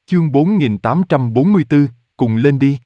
Chương 4844, cùng lên đi.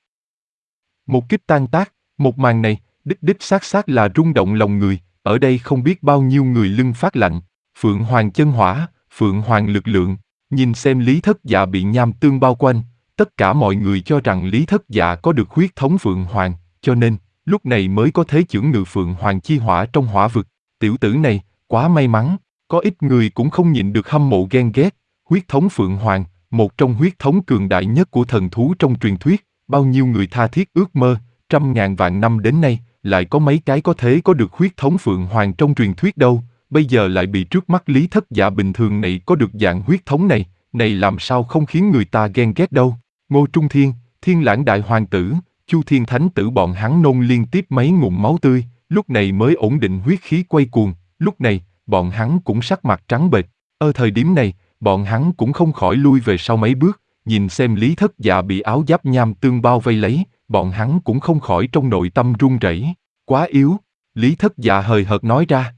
Một kích tan tác, một màn này, đích xác là rung động lòng người, ở đây không biết bao nhiêu người lưng phát lạnh. Phượng Hoàng chân hỏa, Phượng Hoàng lực lượng, nhìn xem Lý Thất Dạ bị nham tương bao quanh, tất cả mọi người cho rằng Lý Thất Dạ có được huyết thống Phượng Hoàng, cho nên, lúc này mới có thế chưởng ngự Phượng Hoàng chi hỏa trong hỏa vực. Tiểu tử này, quá may mắn, có ít người cũng không nhịn được hâm mộ ghen ghét. Huyết thống Phượng Hoàng, một trong huyết thống cường đại nhất của thần thú trong truyền thuyết, bao nhiêu người tha thiết ước mơ, trăm ngàn vạn năm đến nay, lại có mấy cái có thể có được huyết thống Phượng Hoàng trong truyền thuyết đâu, bây giờ lại bị trước mắt Lý Thất Dạ bình thường này có được dạng huyết thống này, này làm sao không khiến người ta ghen ghét đâu. Ngô Trung Thiên, Thiên Lãng Đại Hoàng Tử, Chu Thiên Thánh Tử bọn hắn nôn liên tiếp mấy ngụm máu tươi, lúc này mới ổn định huyết khí quay cuồng, lúc này, bọn hắn cũng sắc mặt trắng bệch. Ở thời điểm này, bọn hắn cũng không khỏi lui về sau mấy bước, nhìn xem Lý Thất Dạ bị áo giáp nham tương bao vây lấy, bọn hắn cũng không khỏi trong nội tâm run rẩy. Quá yếu, Lý Thất Dạ hời hợt nói ra.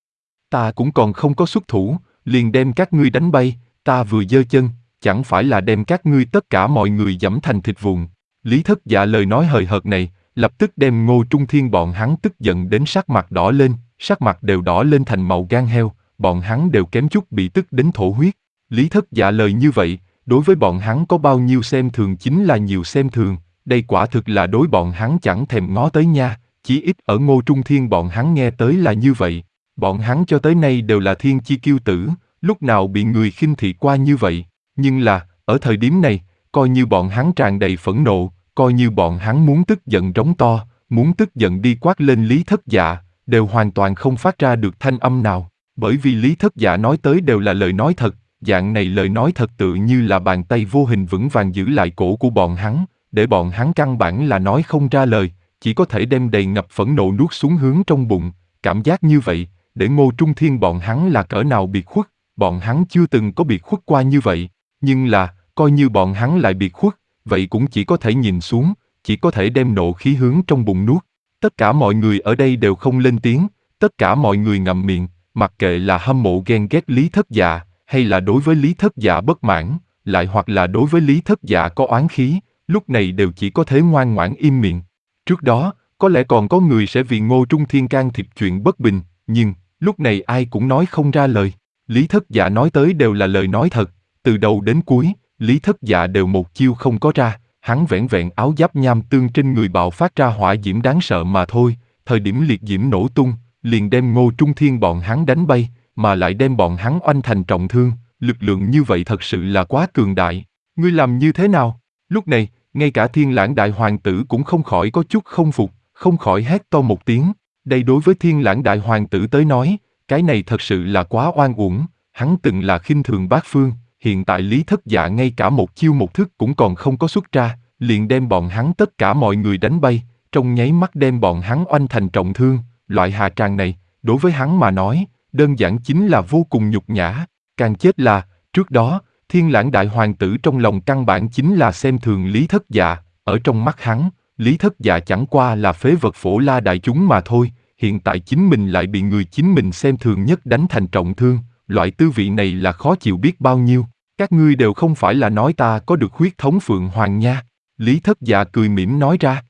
Ta cũng còn không có xuất thủ, liền đem các ngươi đánh bay, ta vừa giơ chân, chẳng phải là đem các ngươi tất cả mọi người giẫm thành thịt vụn. Lý Thất Dạ lời nói hời hợt này, lập tức đem Ngô Trung Thiên bọn hắn tức giận đến sắc mặt đỏ lên, sắc mặt đều đỏ lên thành màu gan heo, bọn hắn đều kém chút bị tức đến thổ huyết. Lý Thất Dạ lời như vậy, đối với bọn hắn có bao nhiêu xem thường chính là nhiều xem thường, đây quả thực là đối bọn hắn chẳng thèm ngó tới nha, chỉ ít ở Ngô Trung Thiên bọn hắn nghe tới là như vậy. Bọn hắn cho tới nay đều là thiên chi kiêu tử, lúc nào bị người khinh thị qua như vậy, nhưng là, ở thời điểm này, coi như bọn hắn tràn đầy phẫn nộ, coi như bọn hắn muốn tức giận rống to, muốn tức giận đi quát lên Lý Thất Dạ, đều hoàn toàn không phát ra được thanh âm nào, bởi vì Lý Thất Dạ nói tới đều là lời nói thật, dạng này lời nói thật tự như là bàn tay vô hình vững vàng giữ lại cổ của bọn hắn, để bọn hắn căn bản là nói không ra lời, chỉ có thể đem đầy ngập phẫn nộ nuốt xuống hướng trong bụng, cảm giác như vậy, để Ngô Trung Thiên bọn hắn là cỡ nào biệt khuất, bọn hắn chưa từng có biệt khuất qua như vậy, nhưng là, coi như bọn hắn lại biệt khuất, vậy cũng chỉ có thể nhìn xuống, chỉ có thể đem nộ khí hướng trong bụng nuốt. Tất cả mọi người ở đây đều không lên tiếng, tất cả mọi người ngậm miệng, mặc kệ là hâm mộ ghen ghét Lý Thất Dạ, hay là đối với Lý Thất Dạ bất mãn, lại hoặc là đối với Lý Thất Dạ có oán khí, lúc này đều chỉ có thể ngoan ngoãn im miệng. Trước đó, có lẽ còn có người sẽ vì Ngô Trung Thiên can thiệp chuyện bất bình, nhưng, lúc này ai cũng nói không ra lời. Lý Thất Dạ nói tới đều là lời nói thật, từ đầu đến cuối, Lý Thất Dạ đều một chiêu không có ra, hắn vẻn vẹn áo giáp nham tương trên người bạo phát ra hỏa diễm đáng sợ mà thôi, thời điểm liệt diễm nổ tung, liền đem Ngô Trung Thiên bọn hắn đánh bay, mà lại đem bọn hắn oanh thành trọng thương, lực lượng như vậy thật sự là quá cường đại. Ngươi làm như thế nào? Lúc này, ngay cả Thiên Lãng Đại Hoàng Tử cũng không khỏi có chút không phục, không khỏi hét to một tiếng. Đây đối với Thiên Lãng Đại Hoàng Tử tới nói, cái này thật sự là quá oan uổng, hắn từng là khinh thường bát phương, hiện tại Lý Thất Dạ ngay cả một chiêu một thức cũng còn không có xuất ra, liền đem bọn hắn tất cả mọi người đánh bay, trong nháy mắt đem bọn hắn oanh thành trọng thương, loại hạ tràng này, đối với hắn mà nói, đơn giản chính là vô cùng nhục nhã, càng chết là, trước đó, Thiên Lãng Đại Hoàng Tử trong lòng căn bản chính là xem thường Lý Thất Dạ, ở trong mắt hắn, Lý Thất Dạ chẳng qua là phế vật phổ la đại chúng mà thôi, hiện tại chính mình lại bị người chính mình xem thường nhất đánh thành trọng thương, loại tư vị này là khó chịu biết bao nhiêu, các ngươi đều không phải là nói ta có được huyết thống Phượng Hoàng nha, Lý Thất Dạ cười mỉm nói ra.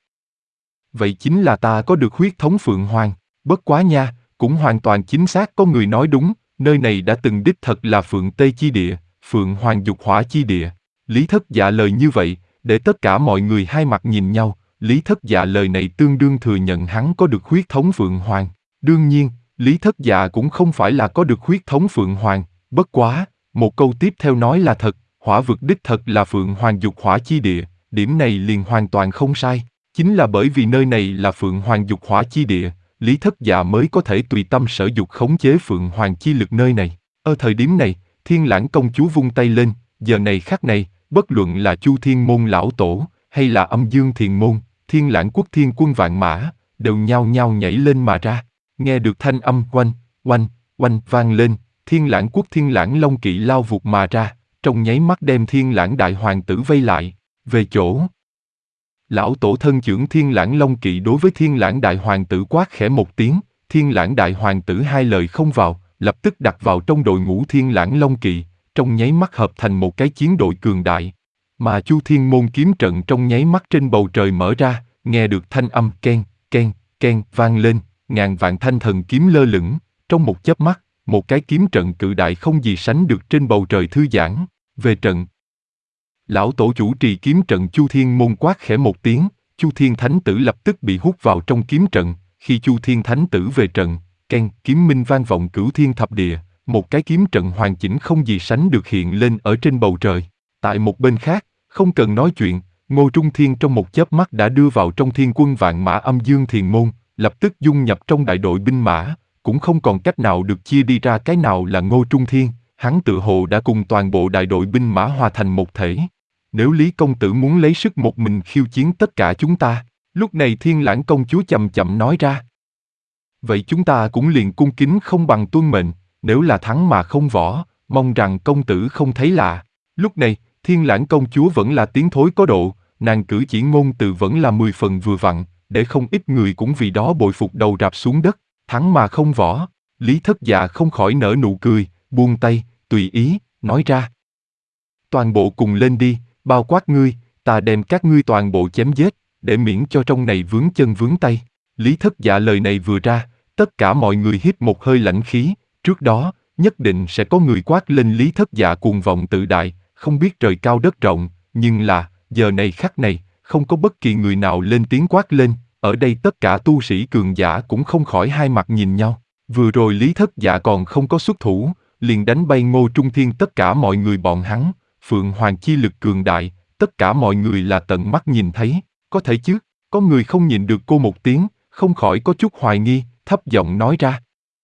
Vậy chính là ta có được huyết thống Phượng Hoàng, bất quá nha, cũng hoàn toàn chính xác có người nói đúng, nơi này đã từng đích thật là Phượng Tây chi địa, Phượng Hoàng dục hỏa chi địa. Lý Thất Dạ lời như vậy, để tất cả mọi người hai mặt nhìn nhau, Lý Thất Dạ lời này tương đương thừa nhận hắn có được huyết thống Phượng Hoàng. Đương nhiên, Lý Thất Dạ cũng không phải là có được huyết thống Phượng Hoàng, bất quá, một câu tiếp theo nói là thật, hỏa vực đích thật là Phượng Hoàng dục hỏa chi địa, điểm này liền hoàn toàn không sai. Chính là bởi vì nơi này là Phượng Hoàng dục hỏa chi địa, Lý Thất Dạ mới có thể tùy tâm sở dục khống chế Phượng Hoàng chi lực nơi này. Ở thời điểm này, Thiên Lãng công chúa vung tay lên, giờ này khắc này, bất luận là Chu Thiên môn lão tổ, hay là Âm Dương Thiền môn, Thiên Lãng quốc thiên quân vạn mã, đều nhao nhao nhảy lên mà ra. Nghe được thanh âm oanh, oanh, oanh vang lên, Thiên Lãng quốc Thiên Lãng Long Kỵ lao vụt mà ra, trong nháy mắt đem Thiên Lãng Đại Hoàng Tử vây lại, về chỗ. Lão tổ thân trưởng Thiên Lãng Long Kỵ đối với Thiên Lãng Đại Hoàng Tử quát khẽ một tiếng, Thiên Lãng Đại Hoàng Tử hai lời không vào, lập tức đặt vào trong đội ngũ Thiên Lãng Long Kỵ, trong nháy mắt hợp thành một cái chiến đội cường đại. mà Chu Thiên Môn kiếm trận trong nháy mắt trên bầu trời mở ra, nghe được thanh âm keng, keng, keng vang lên, ngàn vạn thanh thần kiếm lơ lửng, trong một chớp mắt, một cái kiếm trận cự đại không gì sánh được trên bầu trời thư giãn, về trận. Lão tổ chủ trì kiếm trận Chu Thiên Môn quát khẽ một tiếng, Chu Thiên Thánh Tử lập tức bị hút vào trong kiếm trận, khi Chu Thiên Thánh Tử về trận, keng, kiếm minh vang vọng cửu thiên thập địa, một cái kiếm trận hoàn chỉnh không gì sánh được hiện lên ở trên bầu trời. Tại một bên khác, không cần nói chuyện, Ngô Trung Thiên trong một chớp mắt đã đưa vào trong thiên quân vạn mã âm dương thiền môn, lập tức dung nhập trong đại đội binh mã, cũng không còn cách nào được chia đi ra cái nào là Ngô Trung Thiên, hắn tự hồ đã cùng toàn bộ đại đội binh mã hòa thành một thể. Nếu Lý công tử muốn lấy sức một mình khiêu chiến tất cả chúng ta, lúc này Thiên Lãng công chúa chậm chậm nói ra. Vậy chúng ta cũng liền cung kính không bằng tuân mệnh, nếu là thắng mà không võ, mong rằng công tử không thấy lạ. Lúc này, Thiên Lãng công chúa vẫn là tiếng thối có độ, nàng cử chỉ ngôn từ vẫn là 10 phần vừa vặn, để không ít người cũng vì đó bội phục đầu rạp xuống đất, thắng mà không võ. Lý Thất Dạ không khỏi nở nụ cười, buông tay, tùy ý, nói ra. Toàn bộ cùng lên đi, bao quát ngươi, ta đem các ngươi toàn bộ chém giết, để miễn cho trong này vướng chân vướng tay. Lý Thất Dạ lời này vừa ra, tất cả mọi người hít một hơi lãnh khí, trước đó, nhất định sẽ có người quát lên Lý Thất Dạ cuồng vọng tự đại, không biết trời cao đất rộng, nhưng là, giờ này khắc này, không có bất kỳ người nào lên tiếng quát lên, ở đây tất cả tu sĩ cường giả cũng không khỏi hai mặt nhìn nhau. Vừa rồi Lý Thất Dạ còn không có xuất thủ, liền đánh bay Ngô Trung Thiên tất cả mọi người bọn hắn, Phượng Hoàng chi lực cường đại, tất cả mọi người là tận mắt nhìn thấy, có thể chứ, có người không nhìn được cô một tiếng, không khỏi có chút hoài nghi, thấp giọng nói ra.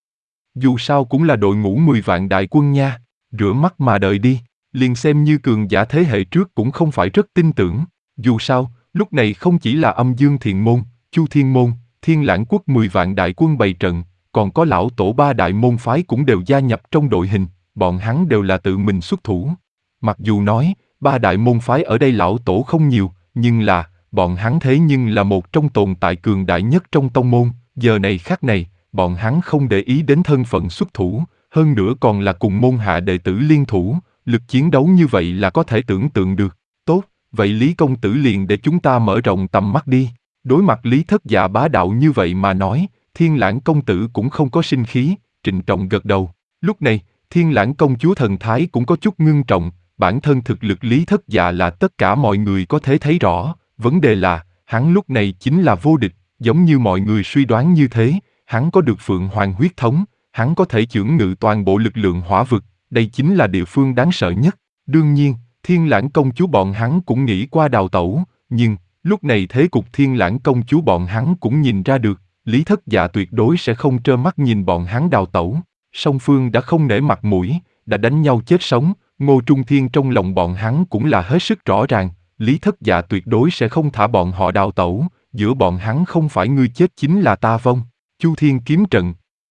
Dù sao cũng là đội ngũ 10 vạn đại quân nha, rửa mắt mà đợi đi, liền xem như cường giả thế hệ trước cũng không phải rất tin tưởng, dù sao, lúc này không chỉ là âm dương thiền môn, Chu Thiên môn, Thiên Lãng quốc 10 vạn đại quân bày trận, còn có lão tổ 3 đại môn phái cũng đều gia nhập trong đội hình, bọn hắn đều là tự mình xuất thủ. Mặc dù nói, 3 đại môn phái ở đây lão tổ không nhiều, nhưng là, bọn hắn thế nhưng là một trong tồn tại cường đại nhất trong tông môn, giờ này khắc này, bọn hắn không để ý đến thân phận xuất thủ, hơn nữa còn là cùng môn hạ đệ tử liên thủ, lực chiến đấu như vậy là có thể tưởng tượng được. Tốt, vậy Lý công tử liền để chúng ta mở rộng tầm mắt đi. Đối mặt Lý Thất Dạ bá đạo như vậy mà nói, Thiên Lãng công tử cũng không có sinh khí, trịnh trọng gật đầu. Lúc này, Thiên Lãng công chúa thần thái cũng có chút ngưng trọng, bản thân thực lực Lý Thất Dạ là tất cả mọi người có thể thấy rõ, vấn đề là, hắn lúc này chính là vô địch, giống như mọi người suy đoán như thế, hắn có được Phượng Hoàng huyết thống, hắn có thể chưởng ngự toàn bộ lực lượng hỏa vực, đây chính là địa phương đáng sợ nhất. Đương nhiên, Thiên Lãng công chúa bọn hắn cũng nghĩ qua đào tẩu, nhưng, lúc này thế cục Thiên Lãng công chúa bọn hắn cũng nhìn ra được, Lý Thất Dạ tuyệt đối sẽ không trơ mắt nhìn bọn hắn đào tẩu. Song phương đã không nể mặt mũi, đã đánh nhau chết sống, Ngô Trung Thiên trong lòng bọn hắn cũng là hết sức rõ ràng, Lý Thất Dạ tuyệt đối sẽ không thả bọn họ đào tẩu, giữa bọn hắn không phải ngươi chết chính là ta vong. Chu Thiên kiếm trận.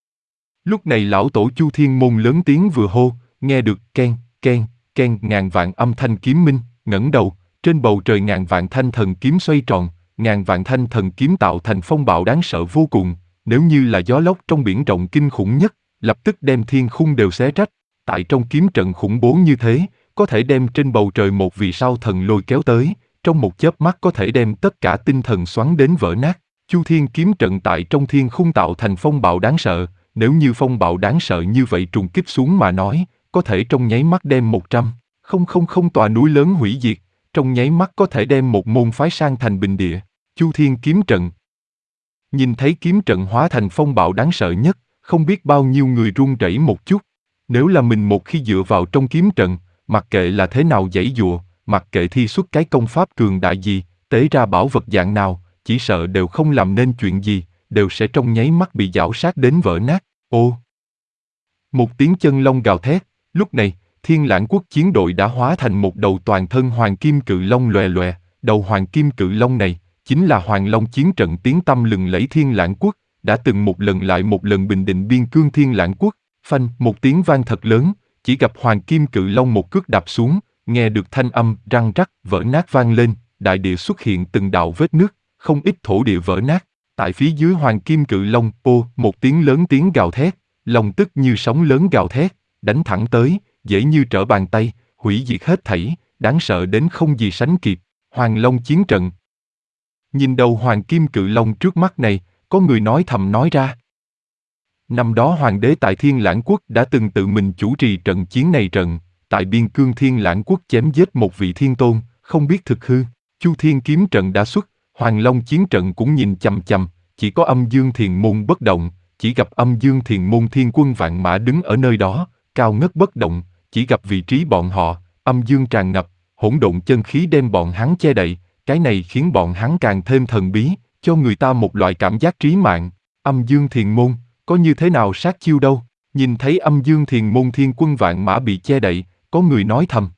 Lúc này lão tổ Chu Thiên môn lớn tiếng vừa hô, nghe được keng, keng, keng ngàn vạn âm thanh kiếm minh, ngẩng đầu, trên bầu trời ngàn vạn thanh thần kiếm xoay tròn, ngàn vạn thanh thần kiếm tạo thành phong bạo đáng sợ vô cùng, nếu như là gió lốc trong biển rộng kinh khủng nhất, lập tức đem thiên khung đều xé rách. Tại trong kiếm trận khủng bố như thế, có thể đem trên bầu trời một vì sao thần lôi kéo tới, trong một chớp mắt có thể đem tất cả tinh thần xoắn đến vỡ nát. Chu Thiên kiếm trận tại trong thiên khung tạo thành phong bạo đáng sợ, nếu như phong bạo đáng sợ như vậy trùng kích xuống mà nói, có thể trong nháy mắt đem 100,000 tòa núi lớn hủy diệt, trong nháy mắt có thể đem một môn phái sang thành bình địa. Chu Thiên kiếm trận. Nhìn thấy kiếm trận hóa thành phong bạo đáng sợ nhất, không biết bao nhiêu người run rẩy một chút. Nếu là mình một khi dựa vào trong kiếm trận, mặc kệ là thế nào giãy giụa, mặc kệ thi xuất cái công pháp cường đại gì, tế ra bảo vật dạng nào, chỉ sợ đều không làm nên chuyện gì, đều sẽ trong nháy mắt bị giảo sát đến vỡ nát. Ô! Một tiếng chân long gào thét, lúc này, Thiên Lãng quốc chiến đội đã hóa thành một đầu toàn thân hoàng kim cự long lòe lòe, đầu hoàng kim cự long này, chính là Hoàng Long chiến trận tiếng tăm lừng lẫy Thiên Lãng quốc, đã từng một lần lại một lần bình định biên cương Thiên Lãng quốc. Phanh, một tiếng vang thật lớn, chỉ gặp hoàng kim cự long một cước đạp xuống, nghe được thanh âm răng rắc vỡ nát vang lên, đại địa xuất hiện từng đạo vết nứt, không ít thổ địa vỡ nát. Tại phía dưới hoàng kim cự long, một tiếng lớn tiếng gào thét, long tức như sóng lớn gào thét, đánh thẳng tới, dễ như trở bàn tay, hủy diệt hết thảy, đáng sợ đến không gì sánh kịp. Hoàng Long chiến trận. Nhìn đầu hoàng kim cự long trước mắt này, có người nói thầm nói ra. Năm đó hoàng đế tại Thiên Lãng Quốc đã từng tự mình chủ trì trận chiến này tại biên cương Thiên Lãng Quốc chém giết một vị thiên tôn, không biết thực hư. Chu Thiên kiếm trận đã xuất, Hoàng Long chiến trận cũng nhìn chằm chằm, chỉ có Âm Dương Thiền Môn bất động, chỉ gặp Âm Dương Thiền Môn thiên quân vạn mã đứng ở nơi đó, cao ngất bất động, chỉ gặp vị trí bọn họ, âm dương tràn ngập, hỗn độn chân khí đem bọn hắn che đậy, cái này khiến bọn hắn càng thêm thần bí, cho người ta một loại cảm giác trí mạng. Âm Dương Thiền Môn, có như thế nào sát chiêu đâu? Nhìn thấy Âm Dương Thiền Môn thiên quân vạn mã bị che đậy, có người nói thầm.